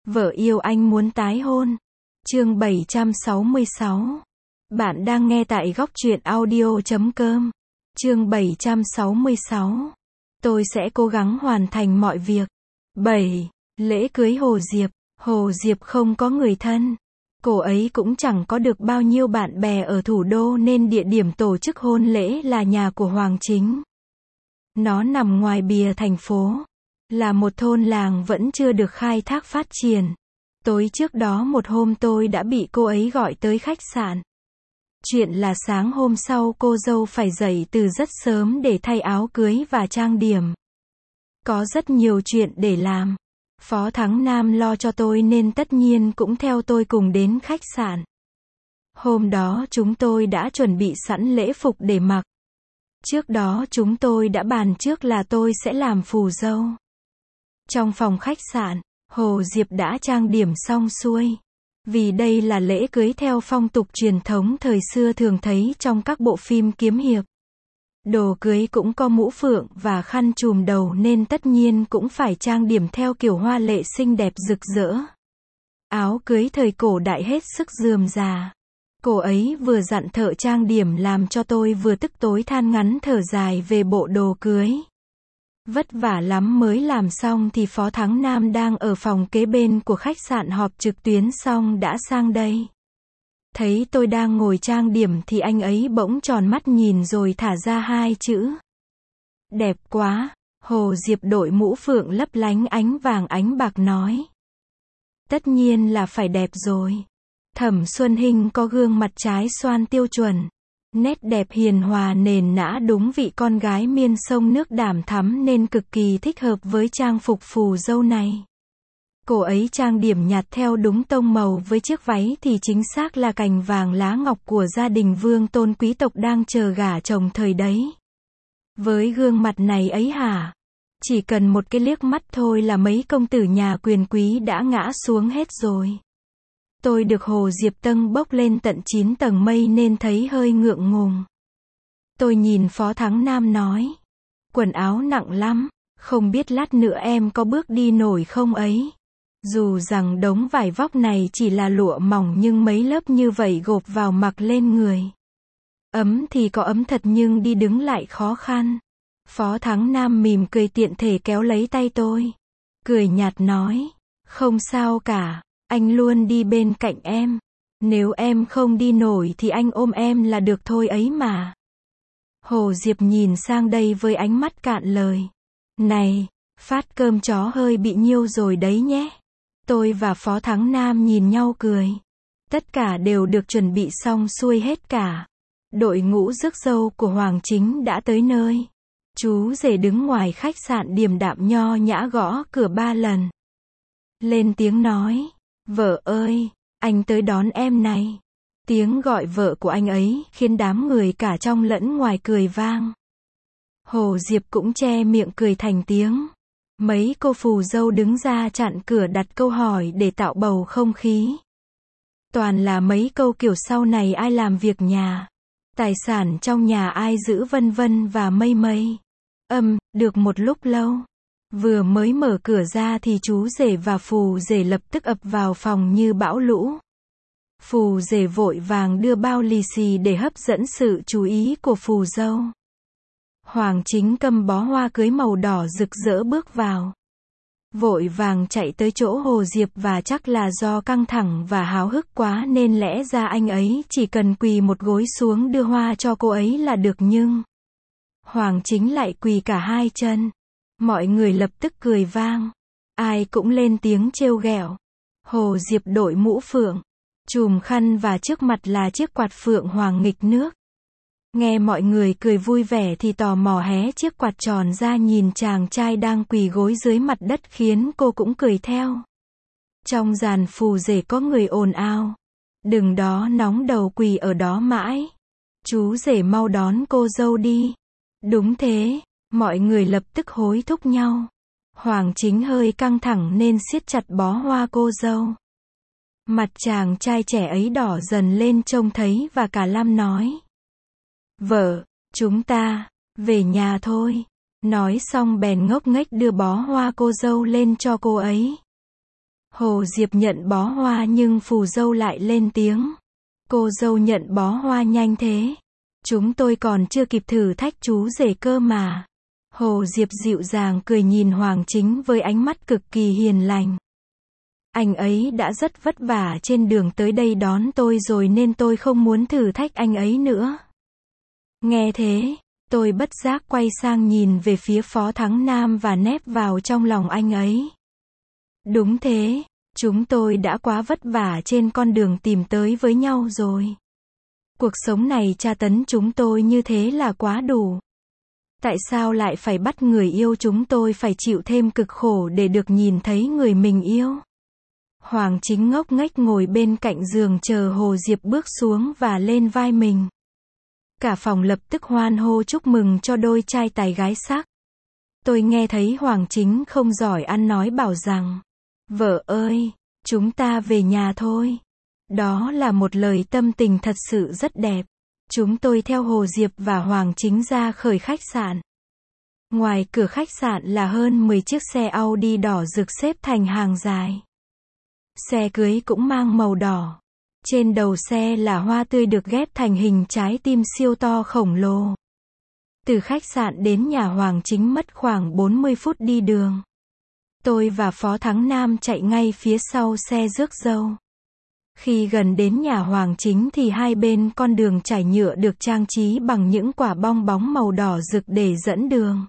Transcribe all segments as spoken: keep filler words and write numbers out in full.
Vợ yêu anh muốn tái hôn. Chương bảy trăm sáu mươi sáu. Bạn đang nghe tại góc truyện audio chấm com. Chương bảy trăm sáu mươi sáu. Tôi sẽ cố gắng hoàn thành mọi việc. bảy. Lễ cưới Hồ Diệp. Hồ Diệp không có người thân. Cô ấy cũng chẳng có được bao nhiêu bạn bè ở thủ đô nên địa điểm tổ chức hôn lễ là nhà của Hoàng Chính. Nó nằm ngoài bìa thành phố. Là một thôn làng vẫn chưa được khai thác phát triển. Tối trước đó một hôm tôi đã bị cô ấy gọi tới khách sạn. Chuyện là sáng hôm sau cô dâu phải dậy từ rất sớm để thay áo cưới và trang điểm. Có rất nhiều chuyện để làm. Phó Thắng Nam lo cho tôi nên tất nhiên cũng theo tôi cùng đến khách sạn. Hôm đó chúng tôi đã chuẩn bị sẵn lễ phục để mặc. Trước đó chúng tôi đã bàn trước là tôi sẽ làm phù dâu. Trong phòng khách sạn, Hồ Diệp đã trang điểm xong xuôi. Vì đây là lễ cưới theo phong tục truyền thống thời xưa thường thấy trong các bộ phim kiếm hiệp. Đồ cưới cũng có mũ phượng và khăn trùm đầu nên tất nhiên cũng phải trang điểm theo kiểu hoa lệ xinh đẹp rực rỡ. Áo cưới thời cổ đại hết sức rườm rà. Cô ấy vừa dặn thợ trang điểm làm cho tôi vừa tức tối than ngắn thở dài về bộ đồ cưới. Vất vả lắm mới làm xong thì Phó Thắng Nam đang ở phòng kế bên của khách sạn họp trực tuyến xong đã sang đây. Thấy tôi đang ngồi trang điểm thì anh ấy bỗng tròn mắt nhìn rồi thả ra hai chữ. Đẹp quá. Hồ Diệp đội mũ phượng lấp lánh ánh vàng ánh bạc nói. Tất nhiên là phải đẹp rồi. Thẩm Xuân Hinh có gương mặt trái xoan tiêu chuẩn. Nét đẹp hiền hòa nền nã đúng vị con gái miên sông nước đảm thắm nên cực kỳ thích hợp với trang phục phù dâu này. Cô ấy trang điểm nhạt theo đúng tông màu với chiếc váy thì chính xác là cành vàng lá ngọc của gia đình vương tôn quý tộc đang chờ gả chồng thời đấy. Với gương mặt này ấy hả? Chỉ cần một cái liếc mắt thôi là mấy công tử nhà quyền quý đã ngã xuống hết rồi. Tôi được Hồ Diệp tâng bốc lên tận chín tầng mây nên thấy hơi ngượng ngùng. Tôi nhìn Phó Thắng Nam nói. Quần áo nặng lắm, không biết lát nữa em có bước đi nổi không ấy. Dù rằng đống vải vóc này chỉ là lụa mỏng nhưng mấy lớp như vậy gộp vào mặc lên người. Ấm thì có ấm thật nhưng đi đứng lại khó khăn. Phó Thắng Nam mỉm cười tiện thể kéo lấy tay tôi. Cười nhạt nói. Không sao cả. Anh luôn đi bên cạnh em. Nếu em không đi nổi thì anh ôm em là được thôi ấy mà. Hồ Diệp nhìn sang đây với ánh mắt cạn lời. Này, phát cơm chó hơi bị nhiêu rồi đấy nhé. Tôi và Phó Thắng Nam nhìn nhau cười. Tất cả đều được chuẩn bị xong xuôi hết cả. Đội ngũ rước dâu của Hoàng Chính đã tới nơi. Chú rể đứng ngoài khách sạn điềm đạm nho nhã gõ cửa ba lần. Lên tiếng nói. Vợ ơi, anh tới đón em này. Tiếng gọi vợ của anh ấy khiến đám người cả trong lẫn ngoài cười vang. Hồ Diệp cũng che miệng cười thành tiếng. Mấy cô phù dâu đứng ra chặn cửa đặt câu hỏi để tạo bầu không khí. Toàn là mấy câu kiểu sau này ai làm việc nhà. Tài sản trong nhà ai giữ vân vân và mây mây. Âm, được một lúc lâu. Vừa mới mở cửa ra thì chú rể và phù rể lập tức ập vào phòng như bão lũ. Phù rể vội vàng đưa bao lì xì để hấp dẫn sự chú ý của phù dâu. Hoàng Chính cầm bó hoa cưới màu đỏ rực rỡ bước vào. Vội vàng chạy tới chỗ Hồ Diệp và chắc là do căng thẳng và háo hức quá nên lẽ ra anh ấy chỉ cần quỳ một gối xuống đưa hoa cho cô ấy là được nhưng Hoàng Chính lại quỳ cả hai chân. Mọi người lập tức cười vang. Ai cũng lên tiếng trêu ghẹo. Hồ Diệp đội mũ phượng, chùm khăn và trước mặt là chiếc quạt phượng hoàng nghịch nước. Nghe mọi người cười vui vẻ thì tò mò hé chiếc quạt tròn ra nhìn chàng trai đang quỳ gối dưới mặt đất khiến cô cũng cười theo. Trong dàn phù rể có người ồn ào. Đừng đó nóng đầu quỳ ở đó mãi. Chú rể mau đón cô dâu đi. Đúng thế. Mọi người lập tức hối thúc nhau. Hoàng Chính hơi căng thẳng nên siết chặt bó hoa cô dâu. Mặt chàng trai trẻ ấy đỏ dần lên trông thấy và cả Lam nói. Vợ, chúng ta, về nhà thôi. Nói xong bèn ngốc nghếch đưa bó hoa cô dâu lên cho cô ấy. Hồ Diệp nhận bó hoa nhưng phù dâu lại lên tiếng. Cô dâu nhận bó hoa nhanh thế. Chúng tôi còn chưa kịp thử thách chú rể cơ mà. Hồ Diệp dịu dàng cười nhìn Hoàng Chính với ánh mắt cực kỳ hiền lành. Anh ấy đã rất vất vả trên đường tới đây đón tôi rồi nên tôi không muốn thử thách anh ấy nữa. Nghe thế, tôi bất giác quay sang nhìn về phía Phó Thắng Nam và nép vào trong lòng anh ấy. Đúng thế, chúng tôi đã quá vất vả trên con đường tìm tới với nhau rồi. Cuộc sống này tra tấn chúng tôi như thế là quá đủ. Tại sao lại phải bắt người yêu chúng tôi phải chịu thêm cực khổ để được nhìn thấy người mình yêu? Hoàng Chính ngốc nghếch ngồi bên cạnh giường chờ Hồ Diệp bước xuống và lên vai mình. Cả phòng lập tức hoan hô chúc mừng cho đôi trai tài gái sắc. Tôi nghe thấy Hoàng Chính không giỏi ăn nói bảo rằng, vợ ơi, chúng ta về nhà thôi. Đó là một lời tâm tình thật sự rất đẹp. Chúng tôi theo Hồ Diệp và Hoàng Chính ra khỏi khách sạn. Ngoài cửa khách sạn là hơn mười chiếc xe Audi đỏ rực xếp thành hàng dài. Xe cưới cũng mang màu đỏ. Trên đầu xe là hoa tươi được ghép thành hình trái tim siêu to khổng lồ. Từ khách sạn đến nhà Hoàng Chính mất khoảng bốn mươi phút đi đường. Tôi và Phó Thắng Nam chạy ngay phía sau xe rước dâu. Khi gần đến nhà Hoàng Chính thì hai bên con đường trải nhựa được trang trí bằng những quả bong bóng màu đỏ rực để dẫn đường.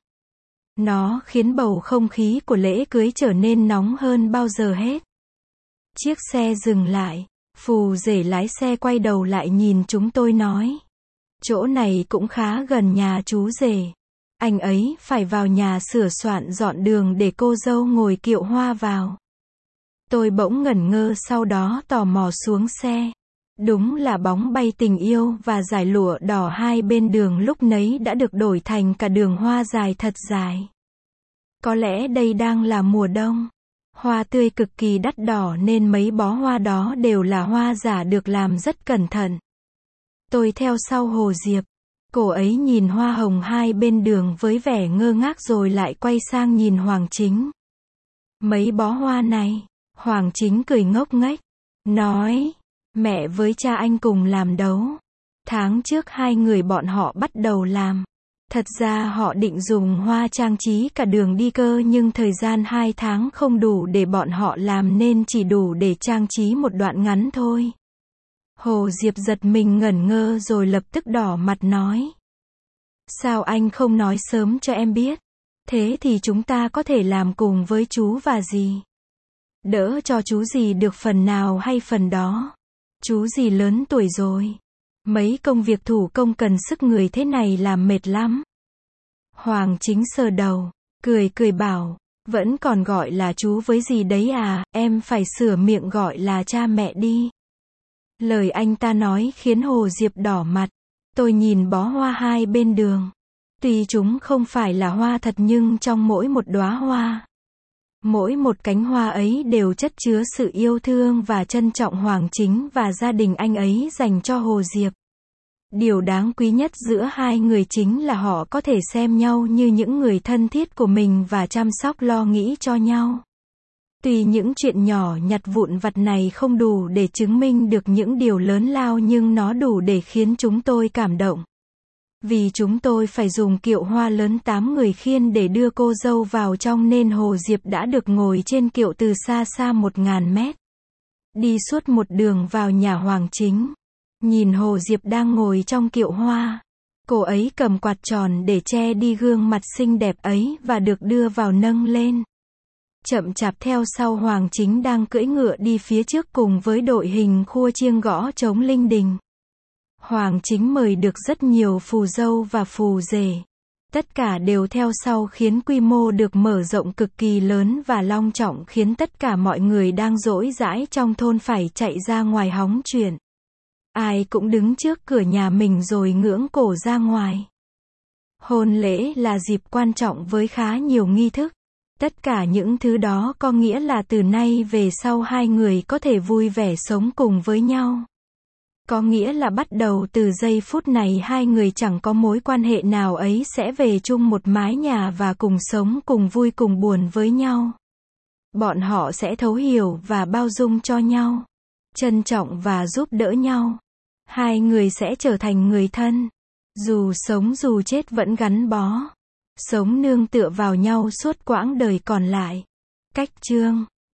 Nó khiến bầu không khí của lễ cưới trở nên nóng hơn bao giờ hết. Chiếc xe dừng lại, phù rể lái xe quay đầu lại nhìn chúng tôi nói. Chỗ này cũng khá gần nhà chú rể. Anh ấy phải vào nhà sửa soạn dọn đường để cô dâu ngồi kiệu hoa vào. Tôi bỗng ngẩn ngơ sau đó tò mò xuống xe. Đúng là bóng bay tình yêu và dải lụa đỏ hai bên đường lúc nấy đã được đổi thành cả đường hoa dài thật dài. Có lẽ đây đang là mùa đông. Hoa tươi cực kỳ đắt đỏ nên mấy bó hoa đó đều là hoa giả được làm rất cẩn thận. Tôi theo sau Hồ Diệp. Cô ấy nhìn hoa hồng hai bên đường với vẻ ngơ ngác rồi lại quay sang nhìn Hoàng Chính. Mấy bó hoa này, Hoàng Chính cười ngốc nghếch, nói, mẹ với cha anh cùng làm đấu. Tháng trước hai người bọn họ bắt đầu làm. Thật ra họ định dùng hoa trang trí cả đường đi cơ nhưng thời gian hai tháng không đủ để bọn họ làm nên chỉ đủ để trang trí một đoạn ngắn thôi. Hồ Diệp giật mình ngẩn ngơ rồi lập tức đỏ mặt nói. Sao anh không nói sớm cho em biết? Thế thì chúng ta có thể làm cùng với chú và dì. Đỡ cho chú dì được phần nào hay phần đó. Chú dì lớn tuổi rồi. Mấy công việc thủ công cần sức người thế này làm mệt lắm. Hoàng Chính sờ đầu, cười cười bảo, vẫn còn gọi là chú với dì đấy à, em phải sửa miệng gọi là cha mẹ đi. Lời anh ta nói khiến Hồ Diệp đỏ mặt. Tôi nhìn bó hoa hai bên đường. Tuy chúng không phải là hoa thật nhưng trong mỗi một đóa hoa, mỗi một cánh hoa ấy đều chất chứa sự yêu thương và trân trọng Hoàng Chính và gia đình anh ấy dành cho Hồ Diệp. Điều đáng quý nhất giữa hai người chính là họ có thể xem nhau như những người thân thiết của mình và chăm sóc lo nghĩ cho nhau. Tuy những chuyện nhỏ nhặt vụn vặt này không đủ để chứng minh được những điều lớn lao nhưng nó đủ để khiến chúng tôi cảm động. Vì chúng tôi phải dùng kiệu hoa lớn tám người khiêng để đưa cô dâu vào trong nên Hồ Diệp đã được ngồi trên kiệu từ xa xa một ngàn mét. Đi suốt một đường vào nhà Hoàng Chính. Nhìn Hồ Diệp đang ngồi trong kiệu hoa. Cô ấy cầm quạt tròn để che đi gương mặt xinh đẹp ấy và được đưa vào nâng lên. Chậm chạp theo sau Hoàng Chính đang cưỡi ngựa đi phía trước cùng với đội hình khua chiêng gõ trống linh đình. Hoàng Chính mời được rất nhiều phù dâu và phù rể. Tất cả đều theo sau khiến quy mô được mở rộng cực kỳ lớn và long trọng khiến tất cả mọi người đang rỗi rãi trong thôn phải chạy ra ngoài hóng chuyện. Ai cũng đứng trước cửa nhà mình rồi ngưỡng cổ ra ngoài. Hôn lễ là dịp quan trọng với khá nhiều nghi thức. Tất cả những thứ đó có nghĩa là từ nay về sau hai người có thể vui vẻ sống cùng với nhau. Có nghĩa là bắt đầu từ giây phút này hai người chẳng có mối quan hệ nào ấy sẽ về chung một mái nhà và cùng sống cùng vui cùng buồn với nhau. Bọn họ sẽ thấu hiểu và bao dung cho nhau, trân trọng và giúp đỡ nhau. Hai người sẽ trở thành người thân. Dù sống dù chết vẫn gắn bó. Sống nương tựa vào nhau suốt quãng đời còn lại. Cách chương